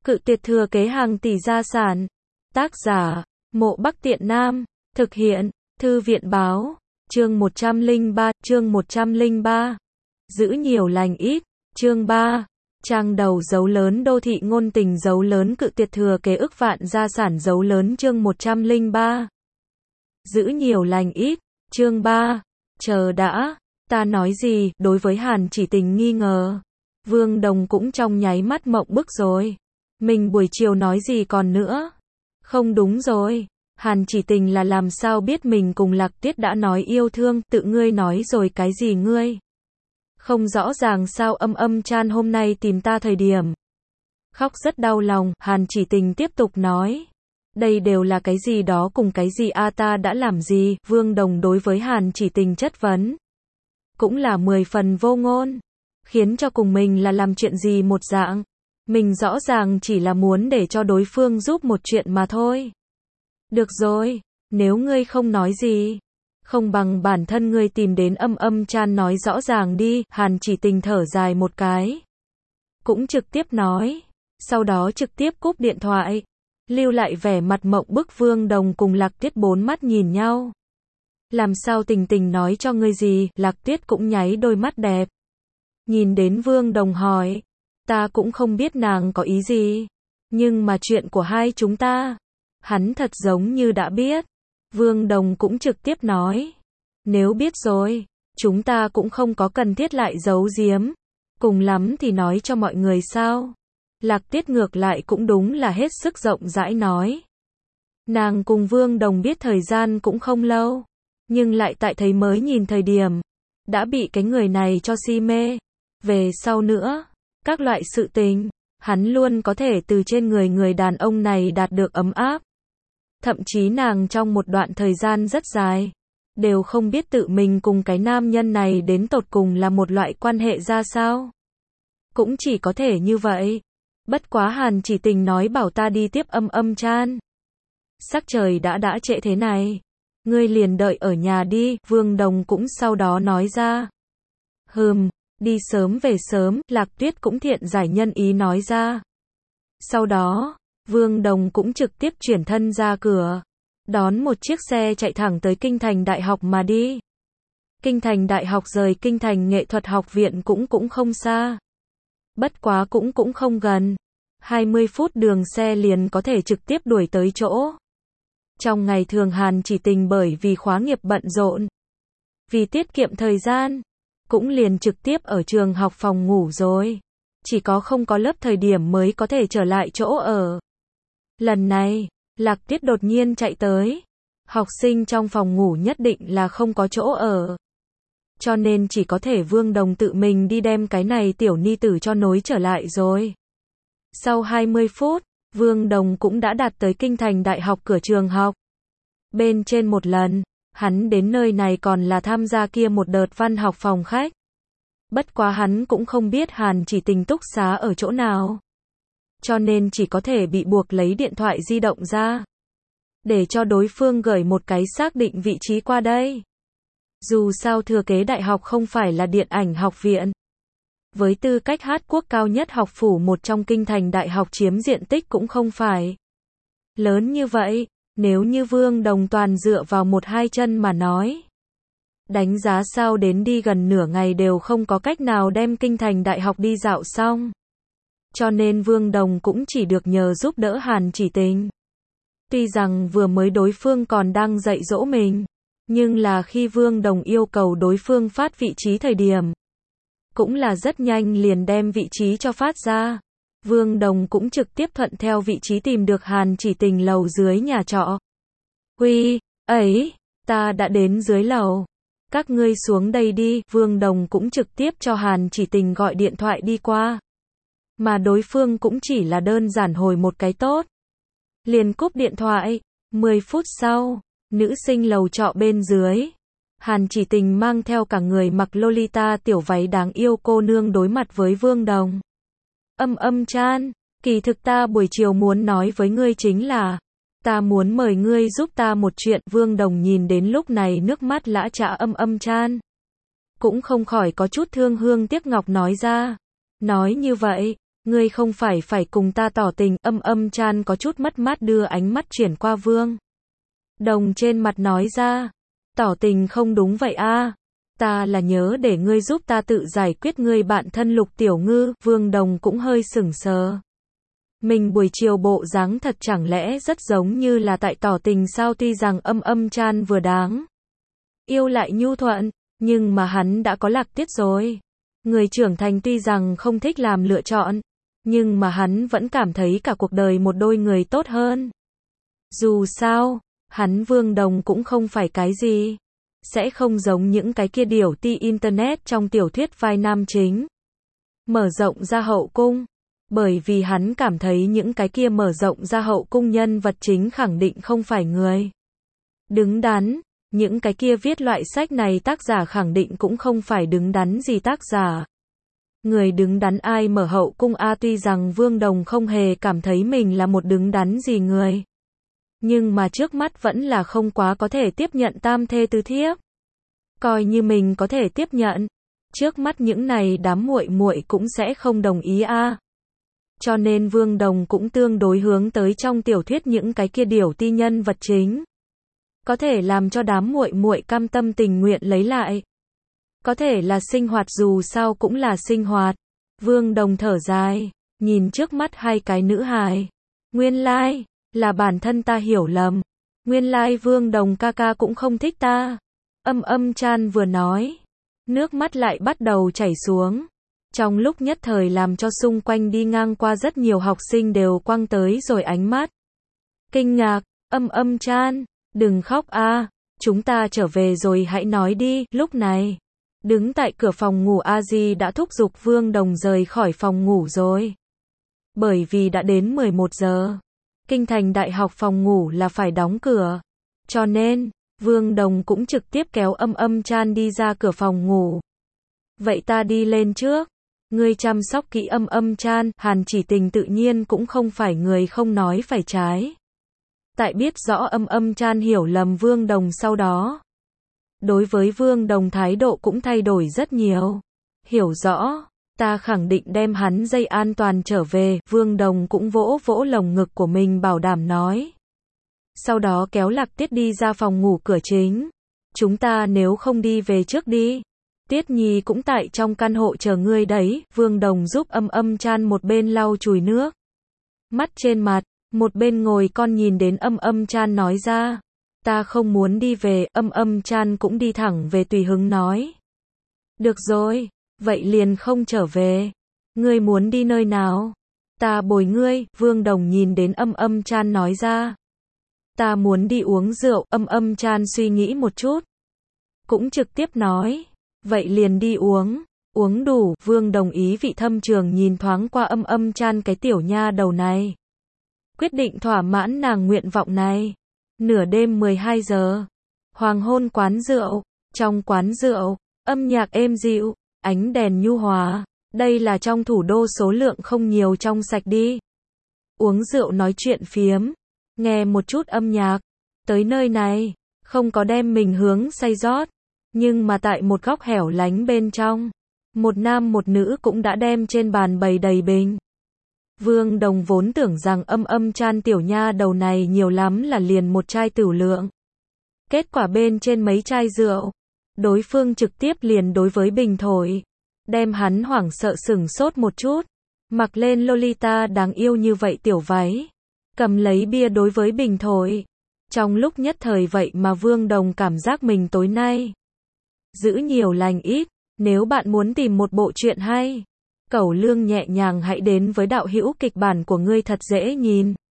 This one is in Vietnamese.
Cự tuyệt thừa kế hàng tỷ gia sản. Tác giả, Mộ Bắc Tiện Nam. Thực hiện, Thư viện báo. Chương 103. Giữ nhiều lành ít. Chương 3. Trang đầu dấu lớn đô thị ngôn tình dấu lớn cự tuyệt thừa kế ức vạn gia sản dấu lớn chương 103. Giữ nhiều lành ít. Chương 3. Chờ đã. Ta nói gì? Đối với Hàn Chỉ Tình nghi ngờ, Vương Đồng cũng trong nháy mắt mộng bức rồi. Mình buổi chiều nói gì còn nữa? Không đúng rồi. Hàn Chỉ Tình là làm sao biết mình cùng Lạc Tiết đã nói yêu thương, tự ngươi nói rồi cái gì ngươi? Không rõ ràng sao Âm Chan hôm nay tìm ta thời điểm khóc rất đau lòng, Hàn Chỉ Tình tiếp tục nói. Đây đều là cái gì đó cùng cái gì ta đã làm gì? Vương Đồng đối với Hàn Chỉ Tình chất vấn cũng là 10 phần vô ngôn, khiến cho cùng mình là làm chuyện gì một dạng. Mình rõ ràng chỉ là muốn để cho đối phương giúp một chuyện mà thôi. Được rồi, nếu ngươi không nói gì, không bằng bản thân ngươi tìm đến Âm Chan nói rõ ràng đi. Hàn Chỉ Tình thở dài một cái, cũng trực tiếp nói, sau đó trực tiếp cúp điện thoại, lưu lại vẻ mặt mộng bức. Vương Đồng cùng Lạc Tiết bốn mắt nhìn nhau. Làm sao Tình Tình nói cho ngươi gì? Lạc Tiết cũng nháy đôi mắt đẹp, nhìn đến Vương Đồng hỏi. Ta cũng không biết nàng có ý gì, nhưng mà chuyện của hai chúng ta, hắn thật giống như đã biết. Vương Đồng cũng trực tiếp nói, nếu biết rồi, chúng ta cũng không có cần thiết lại giấu giếm, cùng lắm thì nói cho mọi người sao. Lạc Tiết ngược lại cũng đúng là hết sức rộng rãi nói. Nàng cùng Vương Đồng biết thời gian cũng không lâu, nhưng lại tại thấy mới nhìn thời điểm, đã bị cái người này cho si mê. Về sau nữa, các loại sự tình, hắn luôn có thể từ trên người đàn ông này đạt được ấm áp. Thậm chí nàng trong một đoạn thời gian rất dài, đều không biết tự mình cùng cái nam nhân này đến tột cùng là một loại quan hệ ra sao. Cũng chỉ có thể như vậy. Bất quá Hàn Chỉ Tình nói bảo ta đi tiếp Âm Chan. Sắc trời đã trễ thế này, ngươi liền đợi ở nhà đi. Vương Đồng cũng sau đó nói ra. Đi sớm về sớm. Lạc Tuyết cũng thiện giải nhân ý nói ra. Sau đó, Vương Đồng cũng trực tiếp chuyển thân ra cửa, đón một chiếc xe chạy thẳng tới Kinh Thành Đại học mà đi. Kinh Thành Đại học rời Kinh Thành Nghệ thuật học viện cũng không xa. Bất quá cũng không gần. 20 phút đường xe liền có thể trực tiếp đuổi tới chỗ. Trong ngày thường Hàn Chỉ Tình bởi vì khóa nghiệp bận rộn, vì tiết kiệm thời gian, cũng liền trực tiếp ở trường học phòng ngủ rồi. Chỉ có không có lớp thời điểm mới có thể trở lại chỗ ở. Lần này, Lạc Tiết đột nhiên chạy tới. Học sinh trong phòng ngủ nhất định là không có chỗ ở, cho nên chỉ có thể Vương Đồng tự mình đi đem cái này tiểu ni tử cho nối trở lại rồi. Sau 20 phút, Vương Đồng cũng đã đạt tới Kinh Thành Đại học cửa trường học. Bên trên một lần, hắn đến nơi này còn là tham gia kia một đợt văn học phòng khách. Bất quá hắn cũng không biết Hàn Chỉ Tình túc xá ở chỗ nào, cho nên chỉ có thể bị buộc lấy điện thoại di động ra, để cho đối phương gửi một cái xác định vị trí qua đây. Dù sao thừa kế đại học không phải là điện ảnh học viện, với tư cách hát quốc cao nhất học phủ một trong Kinh Thành Đại học chiếm diện tích cũng không phải lớn như vậy. Nếu như Vương Đồng toàn dựa vào một hai chân mà nói, đánh giá sao đến đi gần nửa ngày đều không có cách nào đem Kinh Thành Đại học đi dạo xong. Cho nên Vương Đồng cũng chỉ được nhờ giúp đỡ Hàn Chỉ Tình. Tuy rằng vừa mới đối phương còn đang dạy dỗ mình, nhưng là khi Vương Đồng yêu cầu đối phương phát vị trí thời điểm, cũng là rất nhanh liền đem vị trí cho phát ra. Vương Đồng cũng trực tiếp thuận theo vị trí tìm được Hàn Chỉ Tình lầu dưới nhà trọ. Ta đã đến dưới lầu. Các ngươi xuống đây đi. Vương Đồng cũng trực tiếp cho Hàn Chỉ Tình gọi điện thoại đi qua. Mà đối phương cũng chỉ là đơn giản hồi một cái tốt, liền cúp điện thoại. 10 phút sau, nữ sinh lầu trọ bên dưới, Hàn Chỉ Tình mang theo cả người mặc Lolita tiểu váy đáng yêu cô nương đối mặt với Vương Đồng. Âm Chan, kỳ thực ta buổi chiều muốn nói với ngươi chính là, ta muốn mời ngươi giúp ta một chuyện. Vương Đồng nhìn đến lúc này nước mắt lã chã Âm Chan, cũng không khỏi có chút thương hương tiếc ngọc nói ra. Nói như vậy, Ngươi không phải cùng ta tỏ tình, Âm Chan có chút mất mát đưa ánh mắt chuyển qua Vương Đồng trên mặt nói ra. Tỏ tình không đúng vậy a. Ta là nhớ để ngươi giúp ta tự giải quyết ngươi bạn thân Lục Tiểu Ngư. Vương Đồng cũng hơi sững sờ. Mình buổi chiều bộ dáng thật chẳng lẽ rất giống như là tại tỏ tình sao? Tuy rằng Âm Chan vừa đáng yêu lại nhu thuận, nhưng mà hắn đã có Lạc Tiết rồi. Người trưởng thành tuy rằng không thích làm lựa chọn, nhưng mà hắn vẫn cảm thấy cả cuộc đời một đôi người tốt hơn. Dù sao, hắn Vương Đồng cũng không phải cái gì. Sẽ không giống những cái kia điểu ti internet trong tiểu thuyết vai nam chính. Mở rộng ra hậu cung. Bởi vì hắn cảm thấy những cái kia mở rộng ra hậu cung nhân vật chính khẳng định không phải người đứng đắn. Những cái kia viết loại sách này tác giả khẳng định cũng không phải đứng đắn gì tác giả. Người đứng đắn ai mở hậu cung a? Tuy rằng Vương Đồng không hề cảm thấy mình là một đứng đắn gì người. Nhưng mà trước mắt vẫn là không quá có thể tiếp nhận tam thê tứ thiếp. Coi như mình có thể tiếp nhận, trước mắt những này đám muội muội cũng sẽ không đồng ý a. Cho nên Vương Đồng cũng tương đối hướng tới trong tiểu thuyết những cái kia điểu ti nhân vật chính. Có thể làm cho đám muội muội cam tâm tình nguyện lấy lại. Có thể là sinh hoạt, dù sao cũng là sinh hoạt. Vương Đồng thở dài, nhìn trước mắt hai cái nữ hài. Nguyên lai, là bản thân ta hiểu lầm. Nguyên lai Vương Đồng ca ca cũng không thích ta. Âm Chan vừa nói, nước mắt lại bắt đầu chảy xuống. Trong lúc nhất thời làm cho xung quanh đi ngang qua rất nhiều học sinh đều quăng tới rồi ánh mắt kinh ngạc. Âm Chan, đừng khóc a, chúng ta trở về rồi hãy nói đi. Lúc này, đứng tại cửa phòng ngủ A Di đã thúc giục Vương Đồng rời khỏi phòng ngủ rồi. Bởi vì đã đến 11 giờ, Kinh Thành Đại học phòng ngủ là phải đóng cửa. Cho nên, Vương Đồng cũng trực tiếp kéo Âm Chan đi ra cửa phòng ngủ. Vậy ta đi lên trước. Ngươi chăm sóc kỹ Âm Chan. Hàn Chỉ Tình tự nhiên cũng không phải người không nói phải trái. Tại biết rõ Âm Chan hiểu lầm Vương Đồng sau đó, đối với Vương Đồng thái độ cũng thay đổi rất nhiều. Hiểu rõ, ta khẳng định đem hắn dây an toàn trở về. Vương Đồng cũng vỗ vỗ lồng ngực của mình bảo đảm nói. Sau đó kéo Lạc Tiết đi ra phòng ngủ cửa chính. Chúng ta nếu không đi về trước đi. Tiết Nhi cũng tại trong căn hộ chờ ngươi đấy. Vương Đồng giúp Âm Chan một bên lau chùi nước mắt trên mặt, một bên ngồi con nhìn đến Âm Chan nói ra. Ta không muốn đi về. Âm Chan cũng đi thẳng về tùy hứng nói. Được rồi, vậy liền không trở về. Ngươi muốn đi nơi nào? Ta bồi ngươi. Vương Đồng nhìn đến Âm Chan nói ra. Ta muốn đi uống rượu. Âm Chan suy nghĩ một chút, cũng trực tiếp nói. Vậy liền đi uống. Uống đủ. Vương Đồng ý vị thâm trường nhìn thoáng qua Âm Chan cái tiểu nha đầu này. Quyết định thỏa mãn nàng nguyện vọng này. Nửa đêm 12 giờ. Hoàng hôn quán rượu. Trong quán rượu, âm nhạc êm dịu, ánh đèn nhu hòa. Đây là trong thủ đô số lượng không nhiều trong sạch đi. Uống rượu nói chuyện phiếm, nghe một chút âm nhạc. Tới nơi này, không có đem mình hướng say rót. Nhưng mà tại một góc hẻo lánh bên trong, một nam một nữ cũng đã đem trên bàn bày đầy bình. Vương Đồng vốn tưởng rằng Âm Chan tiểu nha đầu này nhiều lắm là liền một chai tửu lượng. Kết quả bên trên mấy chai rượu, đối phương trực tiếp liền đối với bình thổi. Đem hắn hoảng sợ sửng sốt một chút. Mặc lên Lolita đáng yêu như vậy tiểu váy. Cầm lấy bia đối với bình thổi. Trong lúc nhất thời vậy mà Vương Đồng cảm giác mình tối nay giữ nhiều lành ít. Nếu bạn muốn tìm một bộ truyện hay, cẩu lương nhẹ nhàng hãy đến với đạo hữu kịch bản của ngươi thật dễ nhìn.